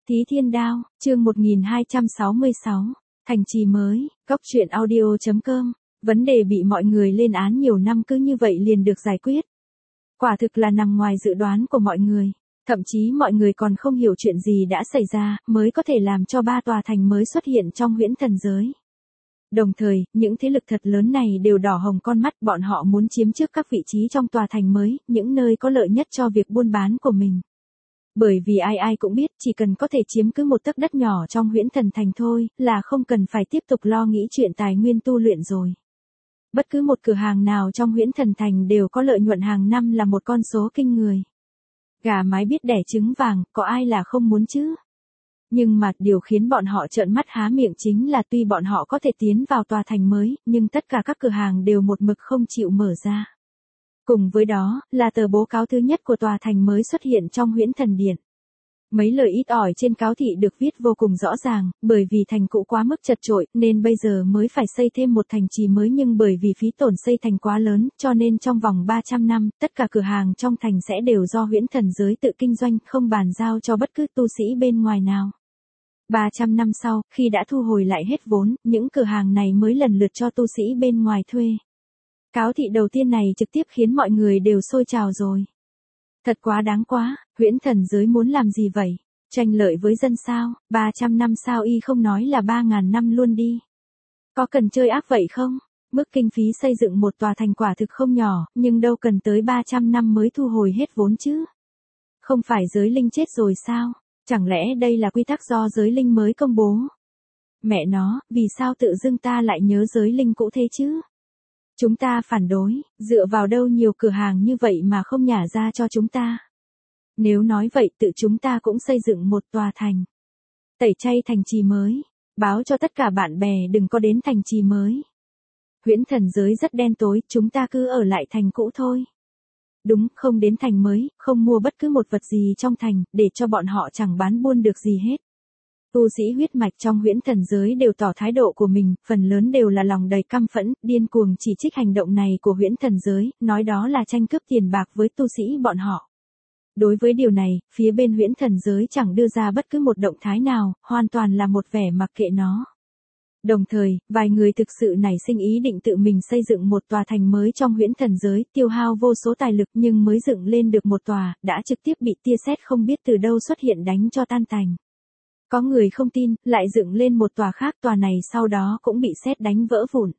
Thí Thiên Đao, chương 1266, thành trì mới, góc truyện audio.com, vấn đề bị mọi người lên án nhiều năm cứ như vậy liền được giải quyết. Quả thực là nằm ngoài dự đoán của mọi người, thậm chí mọi người còn không hiểu chuyện gì đã xảy ra, mới có thể làm cho 3 tòa thành mới xuất hiện trong huyễn thần giới. Đồng thời, những thế lực thật lớn này đều đỏ hồng con mắt, bọn họ muốn chiếm trước các vị trí trong tòa thành mới, những nơi có lợi nhất cho việc buôn bán của mình. Bởi vì ai ai cũng biết chỉ cần có thể chiếm cứ một tấc đất nhỏ trong huyễn thần thành thôi, là không cần phải tiếp tục lo nghĩ chuyện tài nguyên tu luyện rồi. Bất cứ một cửa hàng nào trong huyễn thần thành đều có lợi nhuận hàng năm là một con số kinh người. Gà mái biết đẻ trứng vàng, có ai là không muốn chứ? Nhưng mà điều khiến bọn họ trợn mắt há miệng chính là tuy bọn họ có thể tiến vào tòa thành mới, nhưng tất cả các cửa hàng đều một mực không chịu mở ra. Cùng với đó, là tờ báo cáo thứ nhất của tòa thành mới xuất hiện trong huyễn thần điện. Mấy lời ít ỏi trên cáo thị được viết vô cùng rõ ràng, bởi vì thành cũ quá mức chật chội, nên bây giờ mới phải xây thêm một thành trì mới, nhưng bởi vì phí tổn xây thành quá lớn, cho nên trong vòng 300 năm, tất cả cửa hàng trong thành sẽ đều do huyễn thần giới tự kinh doanh, không bàn giao cho bất cứ tu sĩ bên ngoài nào. 300 năm sau, khi đã thu hồi lại hết vốn, những cửa hàng này mới lần lượt cho tu sĩ bên ngoài thuê. Cáo thị đầu tiên này trực tiếp khiến mọi người đều sôi trào rồi. Thật quá đáng quá, huyễn thần giới muốn làm gì vậy? Tranh lợi với dân sao? 300 năm sao y không nói là 3.000 năm luôn đi. Có cần chơi ác vậy không? Mức kinh phí xây dựng một tòa thành quả thực không nhỏ, nhưng đâu cần tới 300 năm mới thu hồi hết vốn chứ. Không phải giới linh chết rồi sao? Chẳng lẽ đây là quy tắc do giới linh mới công bố? Mẹ nó, vì sao tự dưng ta lại nhớ giới linh cũ thế chứ? Chúng ta phản đối, dựa vào đâu nhiều cửa hàng như vậy mà không nhả ra cho chúng ta. Nếu nói vậy tự chúng ta cũng xây dựng một tòa thành. Tẩy chay thành trì mới, báo cho tất cả bạn bè đừng có đến thành trì mới. Huyễn thần giới rất đen tối, chúng ta cứ ở lại thành cũ thôi. Đúng, không đến thành mới, không mua bất cứ một vật gì trong thành, để cho bọn họ chẳng bán buôn được gì hết. Tu sĩ huyết mạch trong huyễn thần giới đều tỏ thái độ của mình, phần lớn đều là lòng đầy căm phẫn, điên cuồng chỉ trích hành động này của huyễn thần giới, nói đó là tranh cướp tiền bạc với tu sĩ bọn họ. Đối với điều này, phía bên huyễn thần giới chẳng đưa ra bất cứ một động thái nào, hoàn toàn là một vẻ mặc kệ nó. Đồng thời, vài người thực sự nảy sinh ý định tự mình xây dựng một tòa thành mới trong huyễn thần giới, tiêu hao vô số tài lực nhưng mới dựng lên được một tòa, đã trực tiếp bị tia sét không biết từ đâu xuất hiện đánh cho tan tành. Có người không tin, lại dựng lên một tòa khác, tòa này sau đó cũng bị sét đánh vỡ vụn.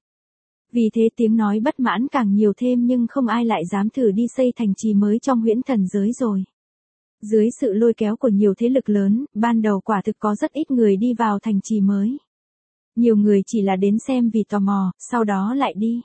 Vì thế tiếng nói bất mãn càng nhiều thêm, nhưng không ai lại dám thử đi xây thành trì mới trong huyễn thần giới rồi. Dưới sự lôi kéo của nhiều thế lực lớn, ban đầu quả thực có rất ít người đi vào thành trì mới. Nhiều người chỉ là đến xem vì tò mò, sau đó lại đi.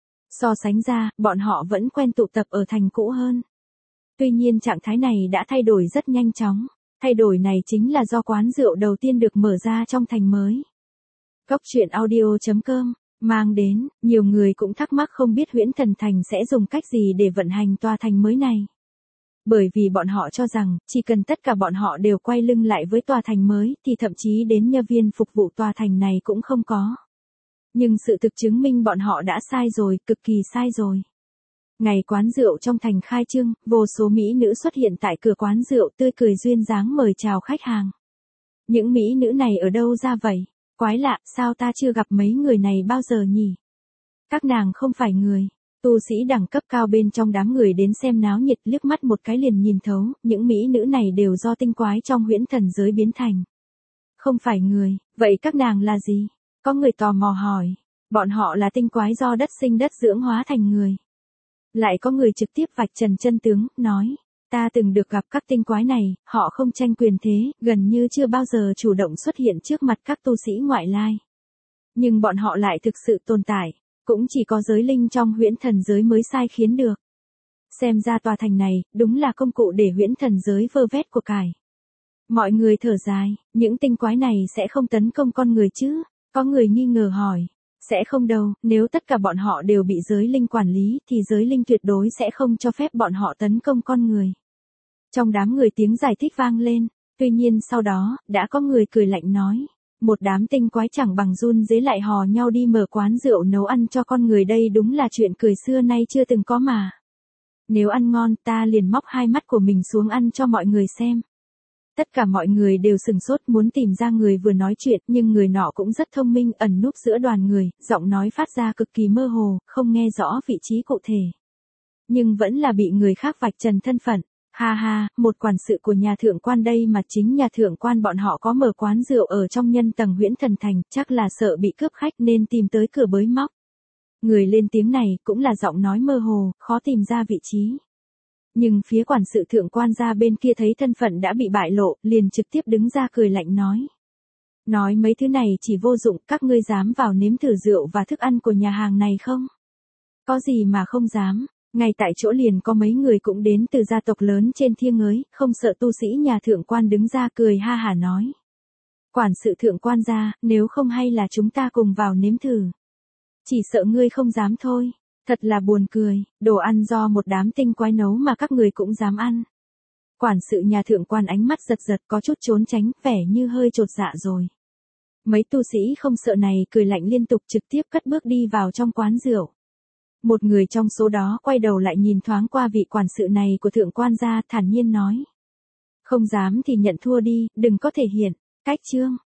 So sánh ra, bọn họ vẫn quen tụ tập ở thành cũ hơn. Tuy nhiên trạng thái này đã thay đổi rất nhanh chóng. Thay đổi này chính là do quán rượu đầu tiên được mở ra trong thành mới. Góc truyện audio.com mang đến, nhiều người cũng thắc mắc không biết huyễn thần thành sẽ dùng cách gì để vận hành tòa thành mới này. Bởi vì bọn họ cho rằng, chỉ cần tất cả bọn họ đều quay lưng lại với tòa thành mới, thì thậm chí đến nhân viên phục vụ tòa thành này cũng không có. Nhưng sự thực chứng minh bọn họ đã sai rồi, cực kỳ sai rồi. Ngày quán rượu trong thành khai trương, vô số mỹ nữ xuất hiện tại cửa quán rượu tươi cười duyên dáng mời chào khách hàng. Những mỹ nữ này ở đâu ra vậy? Quái lạ, sao ta chưa gặp mấy người này bao giờ nhỉ? Các nàng không phải người. Tu sĩ đẳng cấp cao bên trong đám người đến xem náo nhiệt liếc mắt một cái liền nhìn thấu, những mỹ nữ này đều do tinh quái trong huyễn thần giới biến thành. Không phải người, vậy các nàng là gì? Có người tò mò hỏi. Bọn họ là tinh quái do đất sinh đất dưỡng hóa thành người. Lại có người trực tiếp vạch trần chân tướng, nói, ta từng được gặp các tinh quái này, họ không tranh quyền thế, gần như chưa bao giờ chủ động xuất hiện trước mặt các tu sĩ ngoại lai. Nhưng bọn họ lại thực sự tồn tại, cũng chỉ có giới linh trong huyễn thần giới mới sai khiến được. Xem ra tòa thành này, đúng là công cụ để huyễn thần giới vơ vét của cải. Mọi người thở dài, những tinh quái này sẽ không tấn công con người chứ? Có người nghi ngờ hỏi. Sẽ không đâu, nếu tất cả bọn họ đều bị giới linh quản lý thì giới linh tuyệt đối sẽ không cho phép bọn họ tấn công con người. Trong đám người tiếng giải thích vang lên, tuy nhiên sau đó, đã có người cười lạnh nói. Một đám tinh quái chẳng bằng run dế lại hò nhau đi mở quán rượu nấu ăn cho con người, đây đúng là chuyện cười xưa nay chưa từng có mà. Nếu ăn ngon ta liền móc hai mắt của mình xuống ăn cho mọi người xem. Tất cả mọi người đều sừng sốt muốn tìm ra người vừa nói chuyện, nhưng người nọ cũng rất thông minh, ẩn núp giữa đoàn người, giọng nói phát ra cực kỳ mơ hồ, không nghe rõ vị trí cụ thể. Nhưng vẫn là bị người khác vạch trần thân phận. Ha ha, một quản sự của nhà thượng quan đây mà, chính nhà thượng quan bọn họ có mở quán rượu ở trong nhân tầng Huyễn Thần Thành, chắc là sợ bị cướp khách nên tìm tới cửa bới móc. Người lên tiếng này cũng là giọng nói mơ hồ, khó tìm ra vị trí. Nhưng phía quản sự thượng quan gia bên kia thấy thân phận đã bị bại lộ, liền trực tiếp đứng ra cười lạnh nói. Nói mấy thứ này chỉ vô dụng, các ngươi dám vào nếm thử rượu và thức ăn của nhà hàng này không? Có gì mà không dám, ngay tại chỗ liền có mấy người cũng đến từ gia tộc lớn trên Thiêng Ới, không sợ tu sĩ nhà thượng quan đứng ra cười ha hả nói. Quản sự thượng quan gia, nếu không hay là chúng ta cùng vào nếm thử. Chỉ sợ ngươi không dám thôi. Thật là buồn cười, đồ ăn do một đám tinh quái nấu mà các người cũng dám ăn. Quản sự nhà thượng quan ánh mắt giật giật có chút trốn tránh, vẻ như hơi chột dạ rồi. Mấy tu sĩ không sợ này cười lạnh liên tục trực tiếp cất bước đi vào trong quán rượu. Một người trong số đó quay đầu lại nhìn thoáng qua vị quản sự này của thượng quan gia, thản nhiên nói. Không dám thì nhận thua đi, đừng có thể hiện. Cách chương